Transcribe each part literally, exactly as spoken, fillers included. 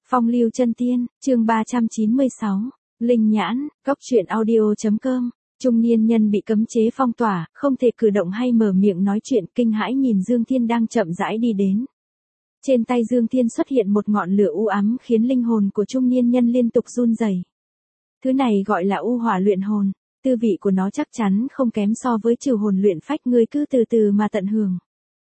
Phong lưu chân tiên, chương ba trăm chín mươi sáu, Linh nhãn, góc truyện audio.com, trung niên nhân bị cấm chế phong tỏa, không thể cử động hay mở miệng nói chuyện, kinh hãi nhìn Dương Thiên đang chậm rãi đi đến. Trên tay Dương Thiên xuất hiện một ngọn lửa u ám khiến linh hồn của trung niên nhân liên tục run rẩy. Thứ này gọi là u hỏa luyện hồn, tư vị của nó chắc chắn không kém so với trừ hồn luyện phách, ngươi cứ từ từ mà tận hưởng.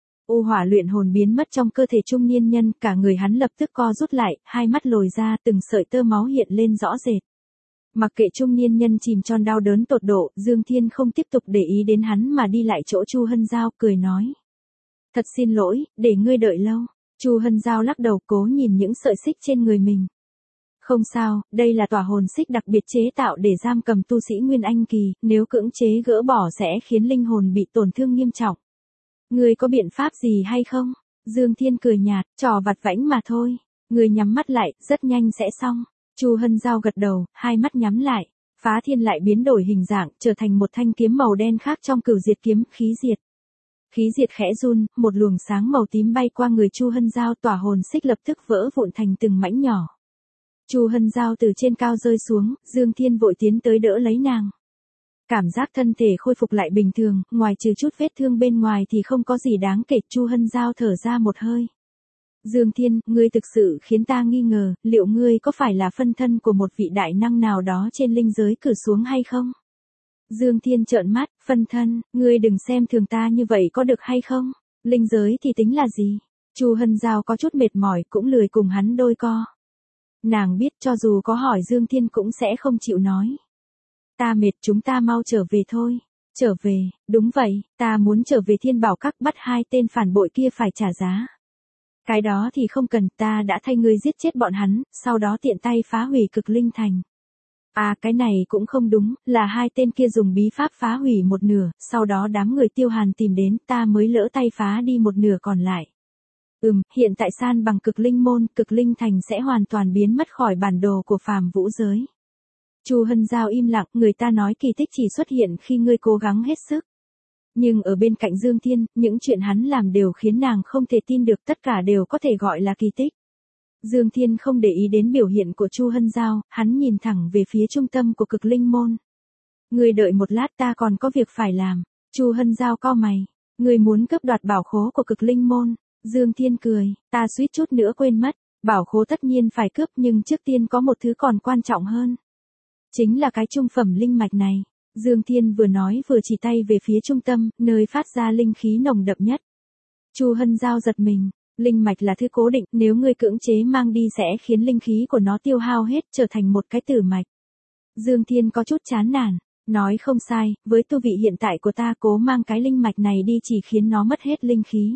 U hỏa luyện hồn biến mất trong cơ thể trung niên nhân, cả người hắn lập tức co rút lại, hai mắt lồi ra, từng sợi tơ máu hiện lên rõ rệt. Mặc kệ trung niên nhân chìm trong đau đớn tột độ, Dương Thiên không tiếp tục để ý đến hắn mà đi lại chỗ Chu Hân Giao, cười nói: "Thật xin lỗi, để ngươi đợi lâu." Chu Hân Giao lắc đầu, cố nhìn những sợi xích trên người mình. "Không sao, đây là tỏa hồn xích đặc biệt chế tạo để giam cầm tu sĩ Nguyên Anh kỳ, nếu cưỡng chế gỡ bỏ sẽ khiến linh hồn bị tổn thương nghiêm trọng. Ngươi có biện pháp gì hay không?" Dương Thiên cười nhạt, trò vặt vãnh mà thôi. Ngươi nhắm mắt lại, rất nhanh sẽ xong. Chu Hân Giao gật đầu, hai mắt nhắm lại. Phá thiên lại biến đổi hình dạng, trở thành một thanh kiếm màu đen khác trong cửu diệt kiếm, khí diệt. Khí diệt khẽ run, một luồng sáng màu tím bay qua người Chu Hân Giao, tỏa hồn xích lập tức vỡ vụn thành từng mảnh nhỏ. Chu Hân Giao từ trên cao rơi xuống, Dương Thiên vội tiến tới đỡ lấy nàng. Cảm giác thân thể khôi phục lại bình thường, ngoài trừ chút vết thương bên ngoài thì không có gì đáng kể. Chu Hân Giao thở ra một hơi. "Dương Thiên, ngươi thực sự khiến ta nghi ngờ, liệu ngươi có phải là phân thân của một vị đại năng nào đó trên linh giới cử xuống hay không?" Dương Thiên trợn mắt, "Phân thân, ngươi đừng xem thường ta như vậy có được hay không? Linh giới thì tính là gì?" Chu Hân Giao có chút mệt mỏi, cũng lười cùng hắn đôi co. Nàng biết cho dù có hỏi Dương Thiên cũng sẽ không chịu nói. "Ta mệt, chúng ta mau trở về thôi." "Trở về?" "Đúng vậy, ta muốn trở về Thiên Bảo Các bắt hai tên phản bội kia phải trả giá." "Cái đó thì không cần, ta đã thay ngươi giết chết bọn hắn, sau đó tiện tay phá hủy Cực Linh Thành." "À, cái này cũng không đúng, là hai tên kia dùng bí pháp phá hủy một nửa, sau đó đám người Tiêu Hàn tìm đến, ta mới lỡ tay phá đi một nửa còn lại." "Ừm, hiện tại san bằng Cực Linh môn, Cực Linh Thành sẽ hoàn toàn biến mất khỏi bản đồ của phàm vũ giới." Chu Hân Giao im lặng, người ta nói kỳ tích chỉ xuất hiện khi ngươi cố gắng hết sức. Nhưng ở bên cạnh Dương Thiên, những chuyện hắn làm đều khiến nàng không thể tin được, tất cả đều có thể gọi là kỳ tích. Dương Thiên không để ý đến biểu hiện của Chu Hân Giao, hắn nhìn thẳng về phía trung tâm của Cực Linh môn. "Ngươi đợi một lát, ta còn có việc phải làm." Chu Hân Giao cau mày. "Ngươi muốn cướp đoạt bảo khố của Cực Linh môn?" Dương Thiên cười, "Ta suýt chút nữa quên mất, bảo khố tất nhiên phải cướp, nhưng trước tiên có một thứ còn quan trọng hơn. Chính là cái trung phẩm linh mạch này." Dương Thiên vừa nói vừa chỉ tay về phía trung tâm, nơi phát ra linh khí nồng đậm nhất. Chu Hân Giao giật mình, linh mạch là thứ cố định, nếu ngươi cưỡng chế mang đi sẽ khiến linh khí của nó tiêu hao hết, trở thành một cái tử mạch. Dương Thiên có chút chán nản, nói: "Không sai, với tu vị hiện tại của ta, cố mang cái linh mạch này đi chỉ khiến nó mất hết linh khí.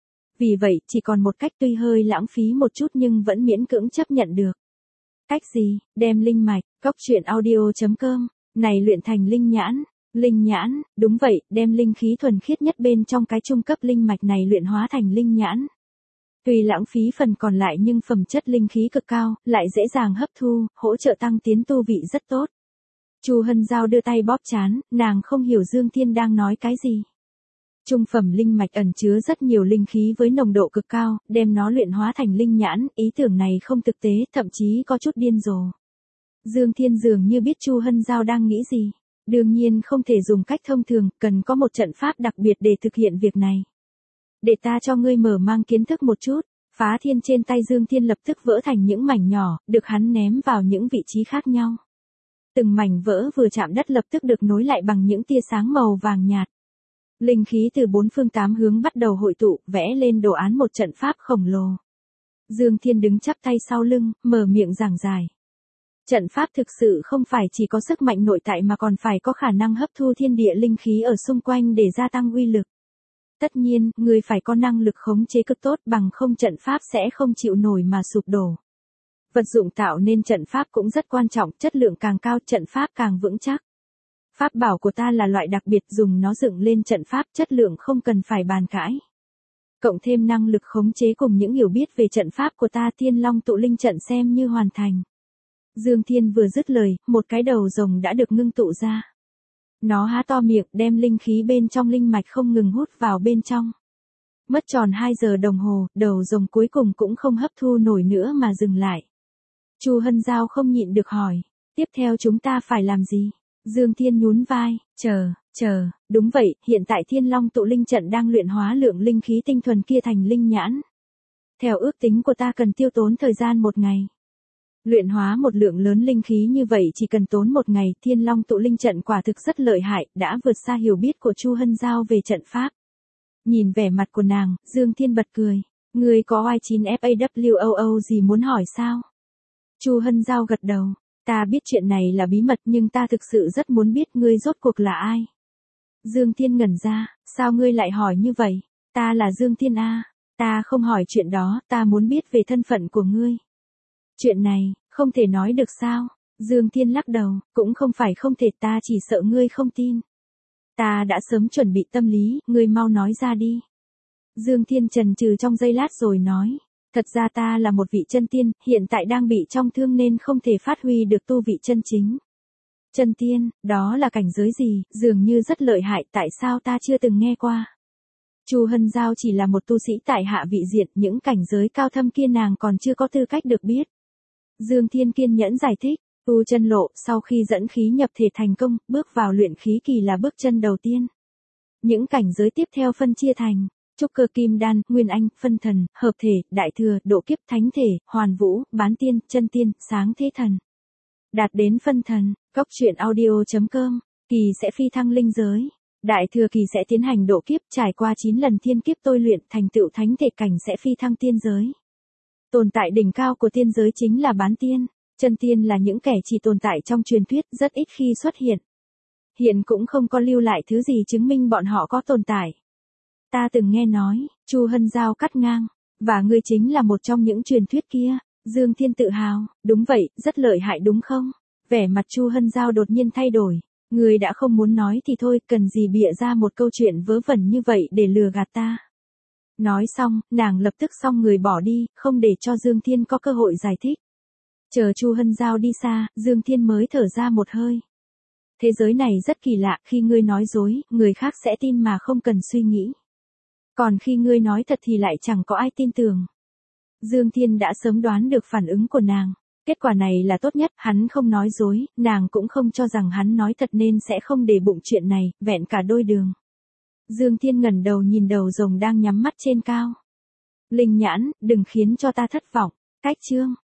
Vì vậy, chỉ còn một cách, tuy hơi lãng phí một chút nhưng vẫn miễn cưỡng chấp nhận được." "Cách gì?" "Đem linh mạch." Góc truyện audio.com, này luyện thành linh nhãn. Linh nhãn, đúng vậy, đem linh khí thuần khiết nhất bên trong cái trung cấp linh mạch này luyện hóa thành linh nhãn. Tuy lãng phí phần còn lại nhưng phẩm chất linh khí cực cao, lại dễ dàng hấp thu, hỗ trợ tăng tiến tu vị rất tốt. Chu Hân Giao đưa tay bóp trán, nàng không hiểu Dương Thiên đang nói cái gì. Trung phẩm linh mạch ẩn chứa rất nhiều linh khí với nồng độ cực cao, đem nó luyện hóa thành linh nhãn, ý tưởng này không thực tế, thậm chí có chút điên rồ. Dương Thiên dường như biết Chu Hân Giao đang nghĩ gì. "Đương nhiên không thể dùng cách thông thường, cần có một trận pháp đặc biệt để thực hiện việc này. Để ta cho ngươi mở mang kiến thức một chút." Phá thiên trên tay Dương Thiên lập tức vỡ thành những mảnh nhỏ, được hắn ném vào những vị trí khác nhau. Từng mảnh vỡ vừa chạm đất lập tức được nối lại bằng những tia sáng màu vàng nhạt. Linh khí từ bốn phương tám hướng bắt đầu hội tụ, vẽ lên đồ án một trận pháp khổng lồ. Dương Thiên đứng chắp tay sau lưng, mở miệng giảng giải. Trận pháp thực sự không phải chỉ có sức mạnh nội tại mà còn phải có khả năng hấp thu thiên địa linh khí ở xung quanh để gia tăng uy lực. Tất nhiên, người phải có năng lực khống chế cực tốt, bằng không trận pháp sẽ không chịu nổi mà sụp đổ. Vật dụng tạo nên trận pháp cũng rất quan trọng, chất lượng càng cao trận pháp càng vững chắc. Pháp bảo của ta là loại đặc biệt, dùng nó dựng lên trận pháp, chất lượng không cần phải bàn cãi. Cộng thêm năng lực khống chế cùng những hiểu biết về trận pháp của ta, Thiên Long tụ linh trận xem như hoàn thành. Dương Thiên vừa dứt lời, một cái đầu rồng đã được ngưng tụ ra. Nó há to miệng, đem linh khí bên trong linh mạch không ngừng hút vào bên trong. Mất tròn hai giờ đồng hồ, đầu rồng cuối cùng cũng không hấp thu nổi nữa mà dừng lại. Chu Hân Giao không nhịn được hỏi, tiếp theo chúng ta phải làm gì? Dương Thiên nhún vai, chờ, chờ, đúng vậy, hiện tại Thiên Long tụ linh trận đang luyện hóa lượng linh khí tinh thuần kia thành linh nhãn. Theo ước tính của ta cần tiêu tốn thời gian một ngày. Luyện hóa một lượng lớn linh khí như vậy chỉ cần tốn một ngày, Thiên Long tụ linh trận quả thực rất lợi hại, đã vượt xa hiểu biết của Chu Hân Giao về trận pháp. Nhìn vẻ mặt của nàng, Dương Thiên bật cười, ngươi có i chín F A W O O gì muốn hỏi sao? Chu Hân Giao gật đầu, ta biết chuyện này là bí mật nhưng ta thực sự rất muốn biết ngươi rốt cuộc là ai. Dương Thiên ngẩn ra, sao ngươi lại hỏi như vậy? Ta là Dương Thiên A, ta không hỏi chuyện đó, ta muốn biết về thân phận của ngươi. Chuyện này, không thể nói được sao? Dương Thiên lắc đầu, cũng không phải không thể, ta chỉ sợ ngươi không tin. Ta đã sớm chuẩn bị tâm lý, ngươi mau nói ra đi. Dương Thiên chần chừ trong giây lát rồi nói, thật ra ta là một vị chân tiên, hiện tại đang bị trong thương nên không thể phát huy được tu vị chân chính. Chân tiên, đó là cảnh giới gì, dường như rất lợi hại, tại sao ta chưa từng nghe qua? Chu Hân Giao chỉ là một tu sĩ tại hạ vị diện, những cảnh giới cao thâm kia nàng còn chưa có tư cách được biết. Dương Thiên kiên nhẫn giải thích, tu chân lộ, sau khi dẫn khí nhập thể thành công, bước vào luyện khí kỳ là bước chân đầu tiên. Những cảnh giới tiếp theo phân chia thành trúc cơ kim đan, nguyên anh, phân thần, hợp thể, đại thừa, độ kiếp, thánh thể, hoàn vũ, bán tiên, chân tiên, sáng thế thần. Đạt đến phân thần, góc truyện audio chấm com, kỳ sẽ phi thăng linh giới. Đại thừa kỳ sẽ tiến hành độ kiếp, trải qua chín lần thiên kiếp tôi luyện, thành tựu thánh thể cảnh sẽ phi thăng tiên giới. Tồn tại đỉnh cao của tiên giới chính là bán tiên, chân tiên là những kẻ chỉ tồn tại trong truyền thuyết, rất ít khi xuất hiện. Hiện cũng không có lưu lại thứ gì chứng minh bọn họ có tồn tại. Ta từng nghe nói, Chu Hân Giao cắt ngang, và ngươi chính là một trong những truyền thuyết kia. Dương Thiên tự hào, đúng vậy, rất lợi hại đúng không? Vẻ mặt Chu Hân Giao đột nhiên thay đổi. Ngươi đã không muốn nói thì thôi, cần gì bịa ra một câu chuyện vớ vẩn như vậy để lừa gạt ta. Nói xong, nàng lập tức xong người bỏ đi, không để cho Dương Thiên có cơ hội giải thích. Chờ Chu Hân Giao đi xa, Dương Thiên mới thở ra một hơi. Thế giới này rất kỳ lạ, khi ngươi nói dối, người khác sẽ tin mà không cần suy nghĩ. Còn khi ngươi nói thật thì lại chẳng có ai tin tưởng. Dương Thiên đã sớm đoán được phản ứng của nàng. Kết quả này là tốt nhất, hắn không nói dối, nàng cũng không cho rằng hắn nói thật nên sẽ không để bụng chuyện này, vẹn cả đôi đường. Dương Thiên ngẩng đầu nhìn đầu rồng đang nhắm mắt trên cao. Linh nhãn, đừng khiến cho ta thất vọng. Cách chương.